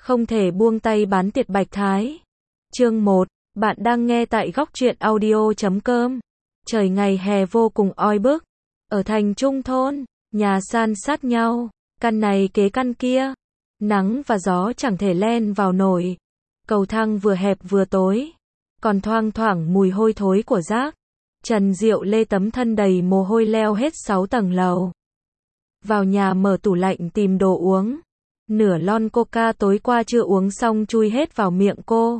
Không thể buông tay bán tiệt Bạch Thái. Chương 1, bạn đang nghe tại góc truyện audio.com. Trời ngày hè vô cùng oi bức. Ở thành trung thôn, nhà san sát nhau, căn này kế căn kia. Nắng và gió chẳng thể len vào nổi. Cầu thang vừa hẹp vừa tối, còn thoang thoảng mùi hôi thối của rác. Trần Diệu Lê tấm thân đầy mồ hôi leo hết 6 tầng lầu. Vào nhà mở tủ lạnh tìm đồ uống. Nửa lon coca tối qua chưa uống xong chui hết vào miệng cô.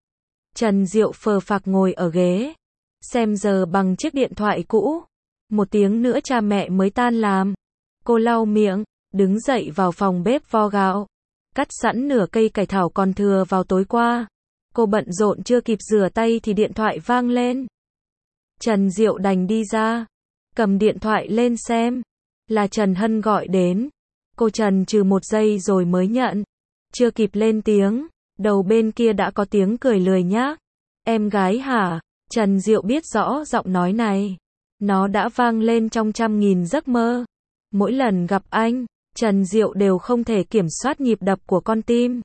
Trần Diệu phờ phạc ngồi ở ghế, xem giờ bằng chiếc điện thoại cũ. Một tiếng nữa cha mẹ mới tan làm. Cô lau miệng, đứng dậy vào phòng bếp vo gạo. Cắt sẵn nửa cây cải thảo còn thừa vào tối qua. Cô bận rộn chưa kịp rửa tay thì điện thoại vang lên. Trần Diệu đành đi ra, cầm điện thoại lên xem. Là Trần Hân gọi đến. Cô chần chừ một giây rồi mới nhận. Chưa kịp lên tiếng, đầu bên kia đã có tiếng cười lười nhác. Em gái hả? Trần Diệu biết rõ giọng nói này. Nó đã vang lên trong trăm nghìn giấc mơ. Mỗi lần gặp anh, Trần Diệu đều không thể kiểm soát nhịp đập của con tim.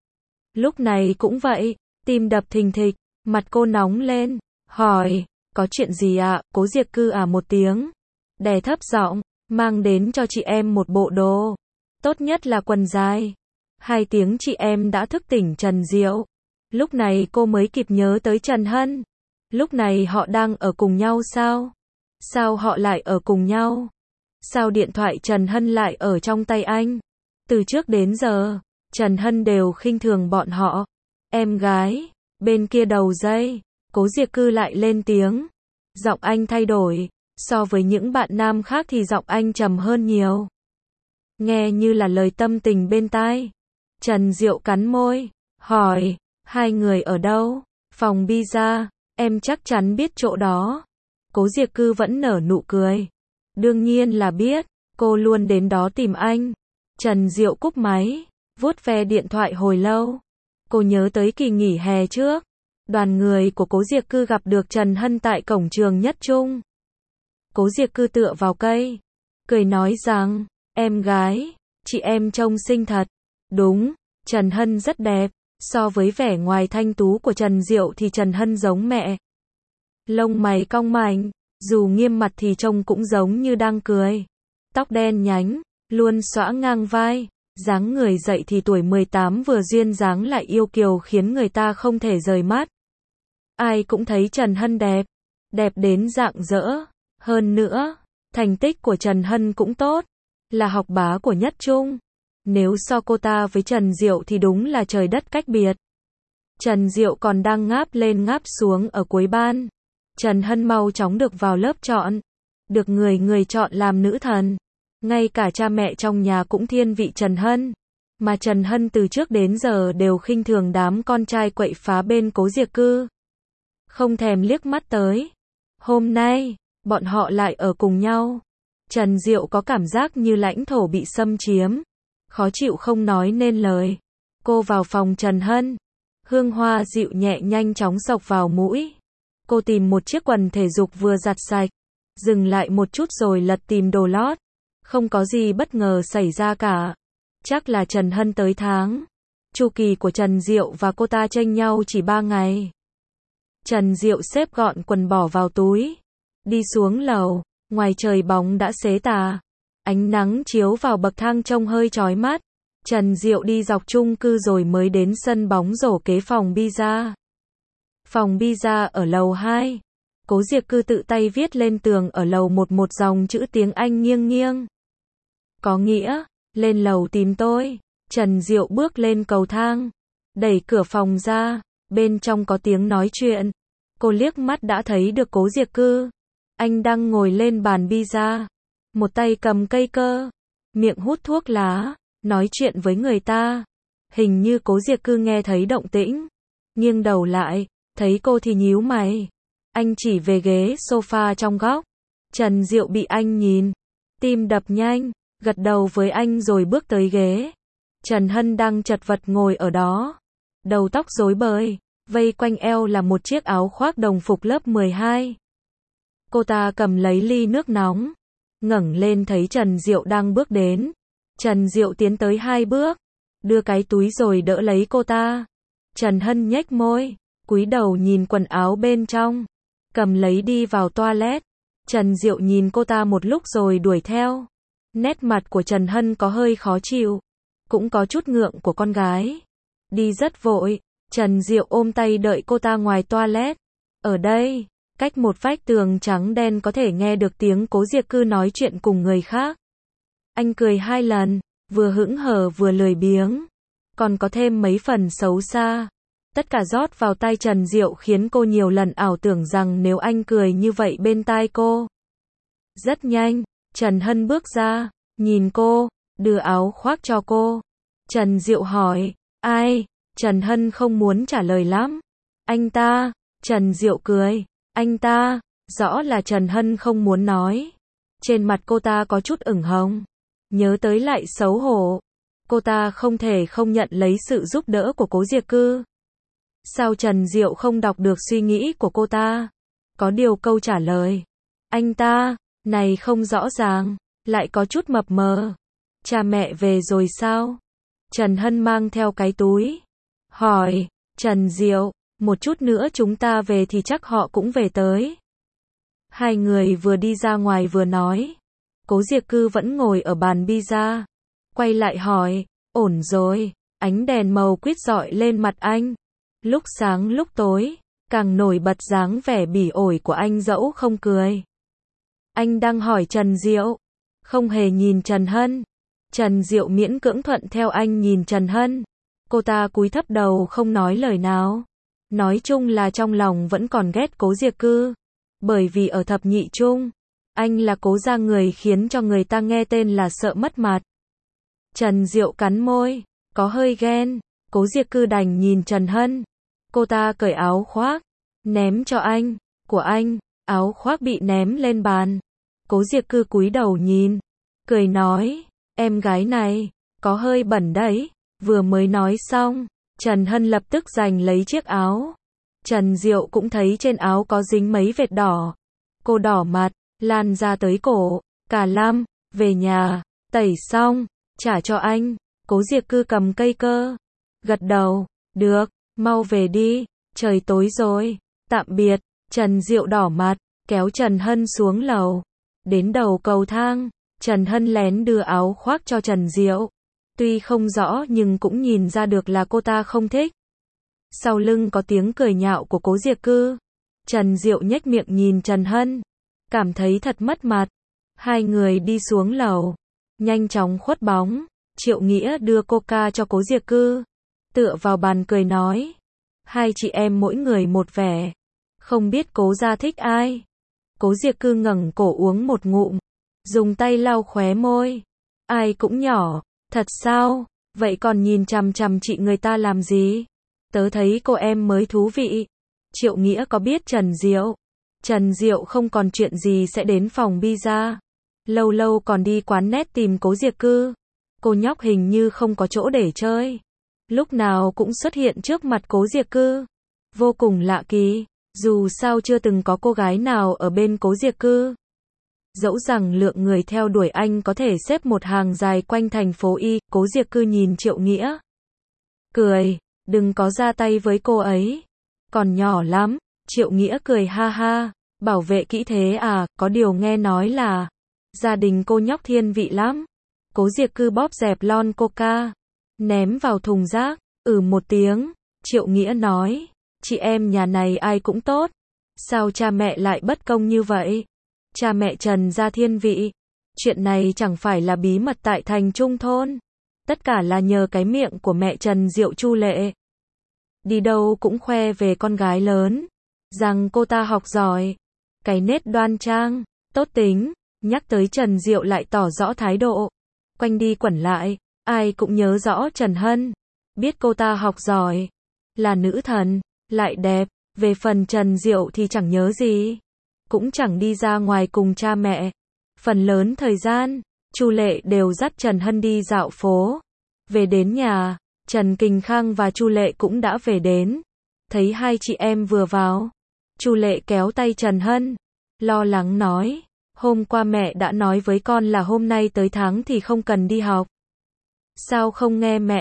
Lúc này cũng vậy, tim đập thình thịch, mặt cô nóng lên, hỏi, có chuyện gì ạ? Cố Diệc Cư à một tiếng, đè thấp giọng, mang đến cho chị em một bộ đồ. Tốt nhất là quần dài. 2 tiếng chị em đã thức tỉnh Trần Diệu. Lúc này cô mới kịp nhớ tới Trần Hân. Lúc này họ đang ở cùng nhau sao? Sao họ lại ở cùng nhau? Sao điện thoại Trần Hân lại ở trong tay anh? Từ trước đến giờ, Trần Hân đều khinh thường bọn họ. Em gái, bên kia đầu dây, Cố Diệc Cư lại lên tiếng. Giọng anh thay đổi, so với những bạn nam khác thì giọng anh trầm hơn nhiều. Nghe như là lời tâm tình bên tai. Trần Diệu cắn môi, hỏi, 2 người ở đâu? Phòng pizza, em chắc chắn biết chỗ đó. Cố Diệc Cư vẫn nở nụ cười. Đương nhiên là biết, cô luôn đến đó tìm anh. Trần Diệu cúp máy, vuốt ve điện thoại hồi lâu. Cô nhớ tới kỳ nghỉ hè trước. Đoàn người của Cố Diệc Cư gặp được Trần Hân tại cổng trường Nhất Trung. Cố Diệc Cư tựa vào cây, cười nói rằng, em gái, chị em trông xinh thật. Đúng, Trần Hân rất đẹp. So với vẻ ngoài thanh tú của Trần Diệu thì Trần Hân giống mẹ. Lông mày cong mảnh, dù nghiêm mặt thì trông cũng giống như đang cười. Tóc đen nhánh, luôn xõa ngang vai, dáng người dậy thì tuổi 18 vừa duyên dáng lại yêu kiều khiến người ta không thể rời mắt. Ai cũng thấy Trần Hân đẹp, đẹp đến rạng rỡ. Hơn nữa, thành tích của Trần Hân cũng tốt, là học bá của Nhất Trung. Nếu so cô ta với Trần Diệu thì đúng là trời đất cách biệt. Trần Diệu còn đang ngáp lên ngáp xuống ở cuối ban. Trần Hân mau chóng được vào lớp chọn, được người chọn làm nữ thần. Ngay cả cha mẹ trong nhà cũng thiên vị Trần Hân. Mà Trần Hân từ trước đến giờ đều khinh thường đám con trai quậy phá bên Cố Diệc Cư. Không thèm liếc mắt tới. Hôm nay, bọn họ lại ở cùng nhau. Trần Diệu có cảm giác như lãnh thổ bị xâm chiếm. Khó chịu không nói nên lời. Cô vào phòng Trần Hân. Hương hoa dịu nhẹ nhanh chóng xộc vào mũi. Cô tìm một chiếc quần thể dục vừa giặt sạch. Dừng lại một chút rồi lật tìm đồ lót. Không có gì bất ngờ xảy ra cả. Chắc là Trần Hân tới tháng. Chu kỳ của Trần Diệu và cô ta chênh nhau chỉ 3 ngày. Trần Diệu xếp gọn quần bỏ vào túi. Đi xuống lầu. Ngoài trời bóng đã xế tà. Ánh nắng chiếu vào bậc thang trông hơi chói mắt. Trần Diệu đi dọc chung cư rồi mới đến sân bóng rổ kế phòng pizza. Phòng pizza ở lầu 2. Cố Diệc Cư tự tay viết lên tường ở lầu 1 một dòng chữ tiếng Anh nghiêng nghiêng. Có nghĩa, lên lầu tìm tôi. Trần Diệu bước lên cầu thang, đẩy cửa phòng ra, bên trong có tiếng nói chuyện. Cô liếc mắt đã thấy được Cố Diệc Cư. Anh đang ngồi lên bàn pizza, một tay cầm cây cơ, miệng hút thuốc lá, nói chuyện với người ta. Hình như Cố Diệc Cư nghe thấy động tĩnh, nghiêng đầu lại, thấy cô thì nhíu mày. Anh chỉ về ghế sofa trong góc. Trần Diệu bị anh nhìn, tim đập nhanh, gật đầu với anh rồi bước tới ghế. Trần Hân đang chật vật ngồi ở đó, đầu tóc rối bời, vây quanh eo là một chiếc áo khoác đồng phục lớp 12. Cô ta cầm lấy ly nước nóng, ngẩng lên thấy Trần Diệu đang bước đến. Trần Diệu tiến tới 2 bước, đưa cái túi rồi đỡ lấy cô ta. Trần Hân nhếch môi, cúi đầu nhìn quần áo bên trong, cầm lấy đi vào toilet. Trần Diệu nhìn cô ta một lúc rồi đuổi theo. Nét mặt của Trần Hân có hơi khó chịu, cũng có chút ngượng của con gái. Đi rất vội, Trần Diệu ôm tay đợi cô ta ngoài toilet. Ở đây, cách một vách tường trắng đen có thể nghe được tiếng Cố Diệc Cư nói chuyện cùng người khác. Anh cười 2 lần, vừa hững hờ vừa lười biếng, còn có thêm mấy phần xấu xa. Tất cả rót vào tai Trần Diệu khiến cô nhiều lần ảo tưởng rằng nếu anh cười như vậy bên tai cô. Rất nhanh, Trần Hân bước ra, nhìn cô, đưa áo khoác cho cô. Trần Diệu hỏi, ai? Trần Hân không muốn trả lời lắm. Anh ta. Trần Diệu cười, anh ta. Rõ là Trần Hân không muốn nói. Trên mặt cô ta có chút ửng hồng, nhớ tới lại xấu hổ. Cô ta không thể không nhận lấy sự giúp đỡ của Cố Diệc Cư. Sao Trần Diệu không đọc được suy nghĩ của cô ta? Có điều câu trả lời anh ta này không rõ ràng, lại có chút mập mờ. Cha mẹ về rồi sao? Trần Hân mang theo cái túi, hỏi. Trần Diệu, một chút nữa chúng ta về thì chắc họ cũng về tới. Hai người vừa đi ra ngoài vừa nói. Cố Diệc Cư vẫn ngồi ở bàn pizza, quay lại hỏi, ổn rồi. Ánh đèn màu quýt rọi lên mặt anh, lúc sáng lúc tối, càng nổi bật dáng vẻ bỉ ổi của anh dẫu không cười. Anh đang hỏi Trần Diệu, không hề nhìn Trần Hân. Trần Diệu miễn cưỡng thuận theo anh nhìn Trần Hân. Cô ta cúi thấp đầu không nói lời nào. Nói chung là trong lòng vẫn còn ghét Cố Diệc Cư. Bởi vì ở thập nhị trung, anh là Cố gia người khiến cho người ta nghe tên là sợ mất mặt. Trần Diệu cắn môi, có hơi ghen. Cố Diệc Cư đành nhìn Trần Hân. Cô ta cởi áo khoác, ném cho anh. Của anh, áo khoác bị ném lên bàn. Cố Diệc Cư cúi đầu nhìn, cười nói, em gái này, có hơi bẩn đấy. Vừa mới nói xong, Trần Hân lập tức giành lấy chiếc áo. Trần Diệu cũng thấy trên áo có dính mấy vệt đỏ. Cô đỏ mặt, lan ra tới cổ. Cả Lam, về nhà, tẩy xong, trả cho anh. Cố Diệc Cư cầm cây cơ, gật đầu, được, mau về đi, trời tối rồi, tạm biệt. Trần Diệu đỏ mặt, kéo Trần Hân xuống lầu. Đến đầu cầu thang, Trần Hân lén đưa áo khoác cho Trần Diệu. Tuy không rõ nhưng cũng nhìn ra được là cô ta không thích. Sau lưng có tiếng cười nhạo của Cố Diệc Cư. Trần Diệu nhếch miệng nhìn Trần Hân, cảm thấy thật mất mặt. Hai người đi xuống lầu, nhanh chóng khuất bóng. Triệu Nghĩa đưa coca cho Cố Diệc Cư, tựa vào bàn cười nói, hai chị em mỗi người một vẻ, không biết Cố gia thích ai. Cố Diệc Cư ngẩng cổ uống một ngụm, dùng tay lau khóe môi. Ai cũng nhỏ, thật sao? Vậy còn nhìn chằm chằm chị người ta làm gì? Tớ thấy cô em mới thú vị. Triệu Nghĩa có biết Trần Diệu? Trần Diệu không còn chuyện gì sẽ đến phòng pizza. Lâu lâu còn đi quán net tìm Cố Diệc Cư. Cô nhóc hình như không có chỗ để chơi. Lúc nào cũng xuất hiện trước mặt Cố Diệc Cư. Vô cùng lạ kỳ. Dù sao chưa từng có cô gái nào ở bên Cố Diệc Cư. Dẫu rằng lượng người theo đuổi anh có thể xếp một hàng dài quanh thành phố Y. Cố Diệc Cư nhìn Triệu Nghĩa, cười, đừng có ra tay với cô ấy, còn nhỏ lắm. Triệu Nghĩa cười ha ha, bảo vệ kỹ thế à, có điều nghe nói là gia đình cô nhóc thiên vị lắm. Cố Diệc Cư bóp dẹp lon coca, ném vào thùng rác, một tiếng. Triệu Nghĩa nói, chị em nhà này ai cũng tốt, sao cha mẹ lại bất công như vậy? Cha mẹ Trần gia thiên vị, chuyện này chẳng phải là bí mật tại thành Trung thôn. Tất cả là nhờ cái miệng của mẹ Trần Diệu Chu Lệ. Đi đâu cũng khoe về con gái lớn, rằng cô ta học giỏi, cái nết đoan trang, tốt tính. Nhắc tới Trần Diệu lại tỏ rõ thái độ. Quanh đi quẩn lại, ai cũng nhớ rõ Trần Hân. Biết cô ta học giỏi, là nữ thần, lại đẹp. Về phần Trần Diệu thì chẳng nhớ gì, cũng chẳng đi ra ngoài cùng cha mẹ. Phần lớn thời gian, Chu Lệ đều dắt Trần Hân đi dạo phố. Về đến nhà, Trần Kình Khang và Chu Lệ cũng đã về đến. Thấy hai chị em vừa vào, Chu Lệ kéo tay Trần Hân, lo lắng nói, hôm qua mẹ đã nói với con là hôm nay tới tháng thì không cần đi học. Sao không nghe mẹ?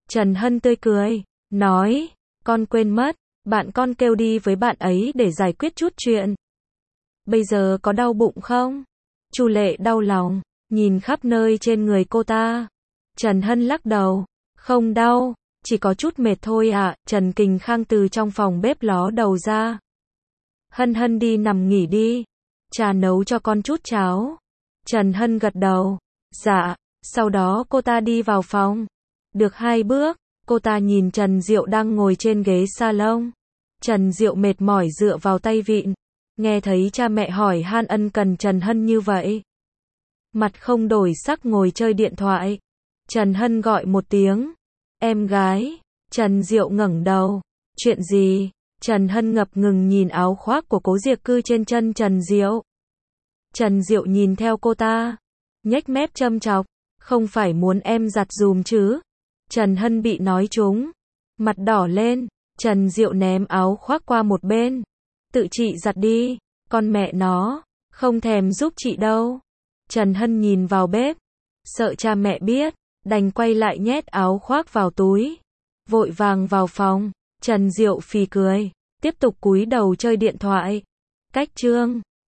Trần Hân tươi cười, nói, con quên mất, bạn con kêu đi với bạn ấy để giải quyết chút chuyện. Bây giờ có đau bụng không? Chu Lệ đau lòng, nhìn khắp nơi trên người cô ta. Trần Hân lắc đầu, không đau, chỉ có chút mệt thôi ạ. Trần Kình Khang từ trong phòng bếp ló đầu ra. Hân Hân đi nằm nghỉ đi, cha nấu cho con chút cháo. Trần Hân gật đầu, dạ, sau đó cô ta đi vào phòng. Được 2 bước, cô ta nhìn Trần Diệu đang ngồi trên ghế salon. Trần Diệu mệt mỏi dựa vào tay vịn, nghe thấy cha mẹ hỏi han ân cần Trần Hân như vậy. Mặt không đổi sắc ngồi chơi điện thoại. Trần Hân gọi một tiếng, em gái. Trần Diệu ngẩng đầu, chuyện gì? Trần Hân ngập ngừng nhìn áo khoác của Cố Diệc Cư trên chân Trần Diệu. Trần Diệu nhìn theo cô ta, nhếch mép châm chọc, không phải muốn em giặt giùm chứ? Trần Hân bị nói trúng, mặt đỏ lên. Trần Diệu ném áo khoác qua một bên, tự chị giặt đi, con mẹ nó, không thèm giúp chị đâu. Trần Hân nhìn vào bếp, sợ cha mẹ biết, đành quay lại nhét áo khoác vào túi, vội vàng vào phòng. Trần Diệu phì cười, tiếp tục cúi đầu chơi điện thoại. Cách chương